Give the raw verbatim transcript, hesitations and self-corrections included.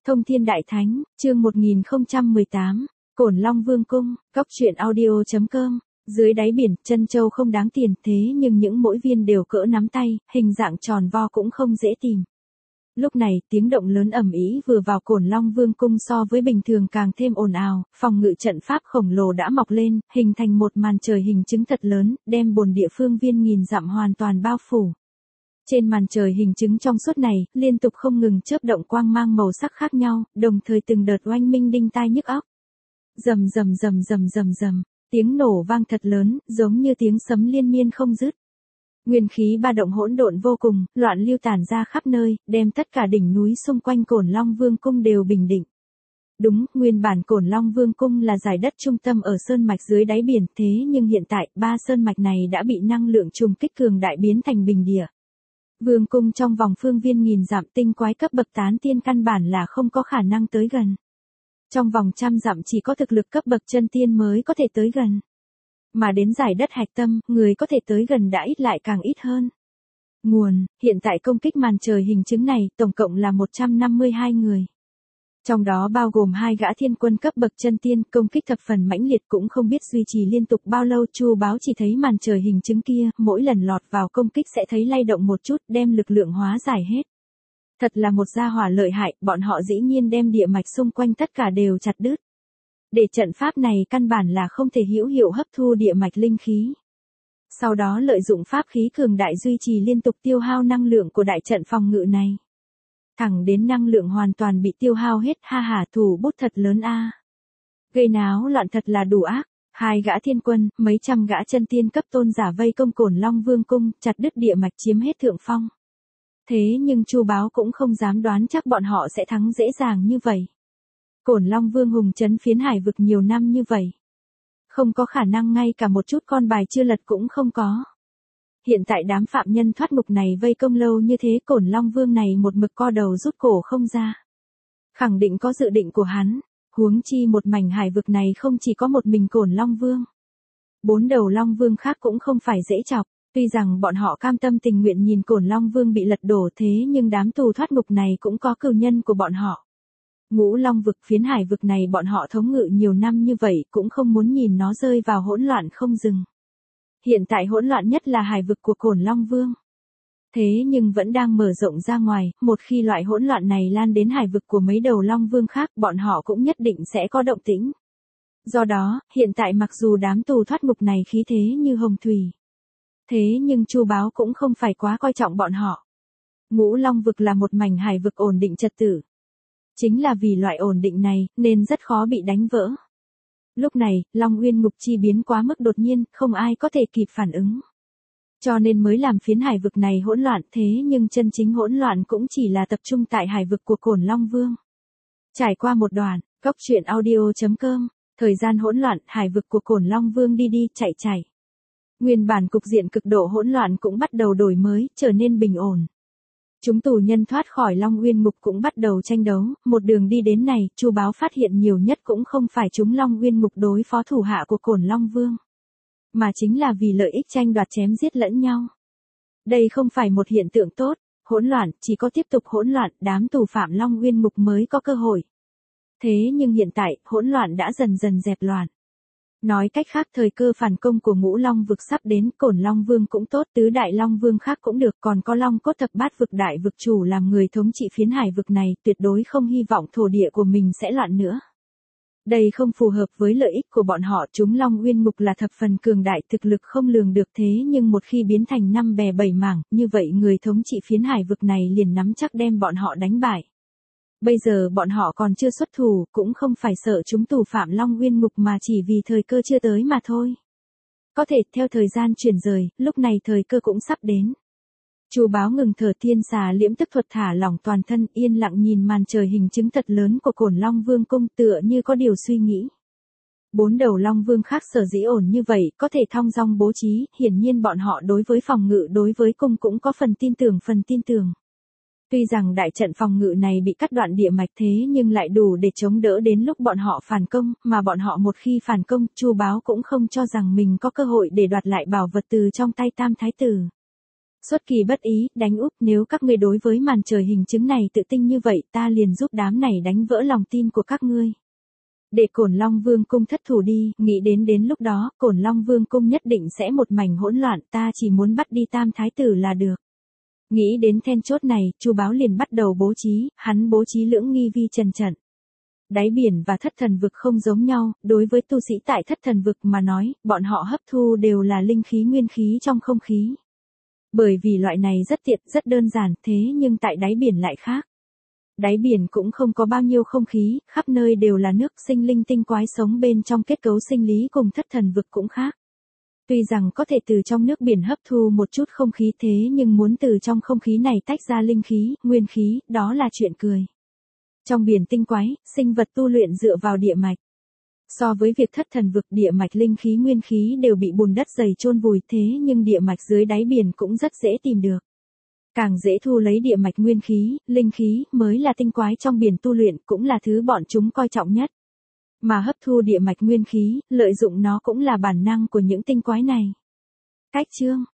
Thông Thiên Đại Thánh, chương một nghìn không trăm mười tám, Cổn Long Vương Cung, Cóc truyện audio chấm com. Dưới đáy biển, chân châu không đáng tiền, thế nhưng những mỗi viên đều cỡ nắm tay, hình dạng tròn vo cũng không dễ tìm. Lúc này, tiếng động lớn ầm ĩ vừa vào Cổn Long Vương Cung so với bình thường càng thêm ồn ào, phòng ngự trận pháp khổng lồ đã mọc lên, hình thành một màn trời hình chứng thật lớn, đem bồn địa phương viên nghìn dặm hoàn toàn bao phủ. Trên màn trời hình chứng trong suốt này, liên tục không ngừng chớp động quang mang màu sắc khác nhau, đồng thời từng đợt oanh minh đinh tai nhức óc. Rầm rầm rầm rầm rầm rầm, tiếng nổ vang thật lớn, giống như tiếng sấm liên miên không dứt. Nguyên khí ba động hỗn độn vô cùng, loạn lưu tản ra khắp nơi, đem tất cả đỉnh núi xung quanh Cổn Long Vương Cung đều bình định. Đúng, nguyên bản Cổn Long Vương Cung là dải đất trung tâm ở sơn mạch dưới đáy biển, thế nhưng hiện tại, ba sơn mạch này đã bị năng lượng trùng kích cường đại biến thành bình địa. Vương cung trong vòng phương viên nghìn dặm, tinh quái cấp bậc tán tiên căn bản là không có khả năng tới gần. Trong vòng trăm dặm chỉ có thực lực cấp bậc chân tiên mới có thể tới gần. Mà đến giải đất hạch tâm, người có thể tới gần đã ít lại càng ít hơn. Nguồn, hiện tại công kích màn trời hình chứng này, tổng cộng là một trăm năm mươi hai người. Trong đó bao gồm hai gã thiên quân cấp bậc chân tiên, công kích thập phần mãnh liệt cũng không biết duy trì liên tục bao lâu. Chu Báo chỉ thấy màn trời hình chứng kia, mỗi lần lọt vào công kích sẽ thấy lay động một chút, đem lực lượng hóa giải hết. Thật là một gia hỏa lợi hại, bọn họ dĩ nhiên đem địa mạch xung quanh tất cả đều chặt đứt. Để trận pháp này căn bản là không thể hữu hiệu hấp thu địa mạch linh khí. Sau đó lợi dụng pháp khí cường đại duy trì liên tục tiêu hao năng lượng của đại trận phòng ngự này. Thẳng đến năng lượng hoàn toàn bị tiêu hao hết, ha hà, thủ bút thật lớn a. Gây náo loạn thật là đủ ác, hai gã thiên quân, mấy trăm gã chân tiên cấp tôn giả vây công Cổn Long Vương Cung, chặt đứt địa mạch chiếm hết thượng phong. Thế nhưng Chu Báo cũng không dám đoán chắc bọn họ sẽ thắng dễ dàng như vậy. Cổn Long Vương hùng trấn phiến hải vực nhiều năm như vậy. Không có khả năng ngay cả một chút con bài chưa lật cũng không có. Hiện tại đám phạm nhân thoát ngục này vây công lâu như thế, Cổn Long Vương này một mực co đầu rút cổ không ra. Khẳng định có dự định của hắn, huống chi một mảnh hải vực này không chỉ có một mình Cổn Long Vương. Bốn đầu Long Vương khác cũng không phải dễ chọc, tuy rằng bọn họ cam tâm tình nguyện nhìn Cổn Long Vương bị lật đổ, thế nhưng đám tù thoát ngục này cũng có cừu nhân của bọn họ. Ngũ Long vực, phiến hải vực này bọn họ thống ngự nhiều năm như vậy cũng không muốn nhìn nó rơi vào hỗn loạn không dừng. Hiện tại hỗn loạn nhất là hải vực của Cổn Long Vương. Thế nhưng vẫn đang mở rộng ra ngoài, một khi loại hỗn loạn này lan đến hải vực của mấy đầu Long Vương khác, bọn họ cũng nhất định sẽ có động tĩnh. Do đó, hiện tại mặc dù đám tù thoát ngục này khí thế như hồng thủy, thế nhưng Chu Báo cũng không phải quá coi trọng bọn họ. Ngũ Long vực là một mảnh hải vực ổn định trật tự. Chính là vì loại ổn định này, nên rất khó bị đánh vỡ. Lúc này, Long Uyên Ngục chi biến quá mức đột nhiên, không ai có thể kịp phản ứng. Cho nên mới làm phiến hải vực này hỗn loạn, thế nhưng chân chính hỗn loạn cũng chỉ là tập trung tại hải vực của Cổn Long Vương. Trải qua một đoạn, Cóc truyện audio chấm com, thời gian hỗn loạn, hải vực của Cổn Long Vương đi đi, chạy chạy. Nguyên bản cục diện cực độ hỗn loạn cũng bắt đầu đổi mới, trở nên bình ổn. Chúng tù nhân thoát khỏi Long Uyên Ngục cũng bắt đầu tranh đấu, một đường đi đến này, Chu Báo phát hiện nhiều nhất cũng không phải chúng Long Uyên Ngục đối phó thủ hạ của Cổn Long Vương, mà chính là vì lợi ích tranh đoạt chém giết lẫn nhau. Đây không phải một hiện tượng tốt, hỗn loạn, chỉ có tiếp tục hỗn loạn, đám tù phạm Long Uyên Ngục mới có cơ hội. Thế nhưng hiện tại, hỗn loạn đã dần dần dẹp loạn. Nói cách khác, thời cơ phản công của Ngũ Long vực sắp đến, Cổn Long Vương cũng tốt, tứ đại Long Vương khác cũng được, còn có Long Cốt thập bát vực đại vực chủ làm người thống trị phiến hải vực này, tuyệt đối không hy vọng thổ địa của mình sẽ loạn nữa. Đây không phù hợp với lợi ích của bọn họ, chúng Long Uyên Ngục là thập phần cường đại, thực lực không lường được, thế nhưng một khi biến thành năm bè bảy mảng, như vậy người thống trị phiến hải vực này liền nắm chắc đem bọn họ đánh bại. Bây giờ bọn họ còn chưa xuất thủ, cũng không phải sợ chúng tù phạm Long Uyên Ngục mà chỉ vì thời cơ chưa tới mà thôi. Có thể theo thời gian chuyển rời, lúc này thời cơ cũng sắp đến. Chu Báo ngừng thở, thiên xà liễm tức thuật thả lỏng toàn thân, yên lặng nhìn màn trời hình chứng thật lớn của Cổn Long Vương Cung, tựa như có điều suy nghĩ. Bốn đầu Long Vương khác sở dĩ ổn như vậy, có thể thong dong bố trí, hiển nhiên bọn họ đối với phòng ngự đối với cung cũng có phần tin tưởng phần tin tưởng. Tuy rằng đại trận phòng ngự này bị cắt đoạn địa mạch, thế nhưng lại đủ để chống đỡ đến lúc bọn họ phản công, mà bọn họ một khi phản công, Chu Báo cũng không cho rằng mình có cơ hội để đoạt lại bảo vật từ trong tay Tam Thái Tử. Xuất kỳ bất ý, đánh úp, nếu các ngươi đối với màn trời hình chứng này tự tin như vậy, ta liền giúp đám này đánh vỡ lòng tin của các ngươi. Để Cổn Long Vương cung thất thủ đi, nghĩ đến đến lúc đó, Cổn Long Vương cung nhất định sẽ một mảnh hỗn loạn, ta chỉ muốn bắt đi Tam thái tử là được. Nghĩ đến then chốt này, Chu Báo liền bắt đầu bố trí, hắn bố trí lưỡng nghi vi trần trận. Đáy biển và thất thần vực không giống nhau, đối với tu sĩ tại thất thần vực mà nói, bọn họ hấp thu đều là linh khí nguyên khí trong không khí. Bởi vì loại này rất tiện, rất đơn giản, thế nhưng tại đáy biển lại khác. Đáy biển cũng không có bao nhiêu không khí, khắp nơi đều là nước, sinh linh tinh quái sống bên trong kết cấu sinh lý cùng thất thần vực cũng khác. Tuy rằng có thể từ trong nước biển hấp thu một chút không khí thế nhưng muốn từ trong không khí này tách ra linh khí, nguyên khí, đó là chuyện cười. Trong biển tinh quái, sinh vật tu luyện dựa vào địa mạch. So với việc thất thần vực địa mạch linh khí nguyên khí đều bị bùn đất dày chôn vùi thế nhưng địa mạch dưới đáy biển cũng rất dễ tìm được. Càng dễ thu lấy địa mạch nguyên khí, linh khí mới là tinh quái trong biển tu luyện cũng là thứ bọn chúng coi trọng nhất. Mà hấp thu địa mạch nguyên khí, lợi dụng nó cũng là bản năng của những tinh quái này. Cách chương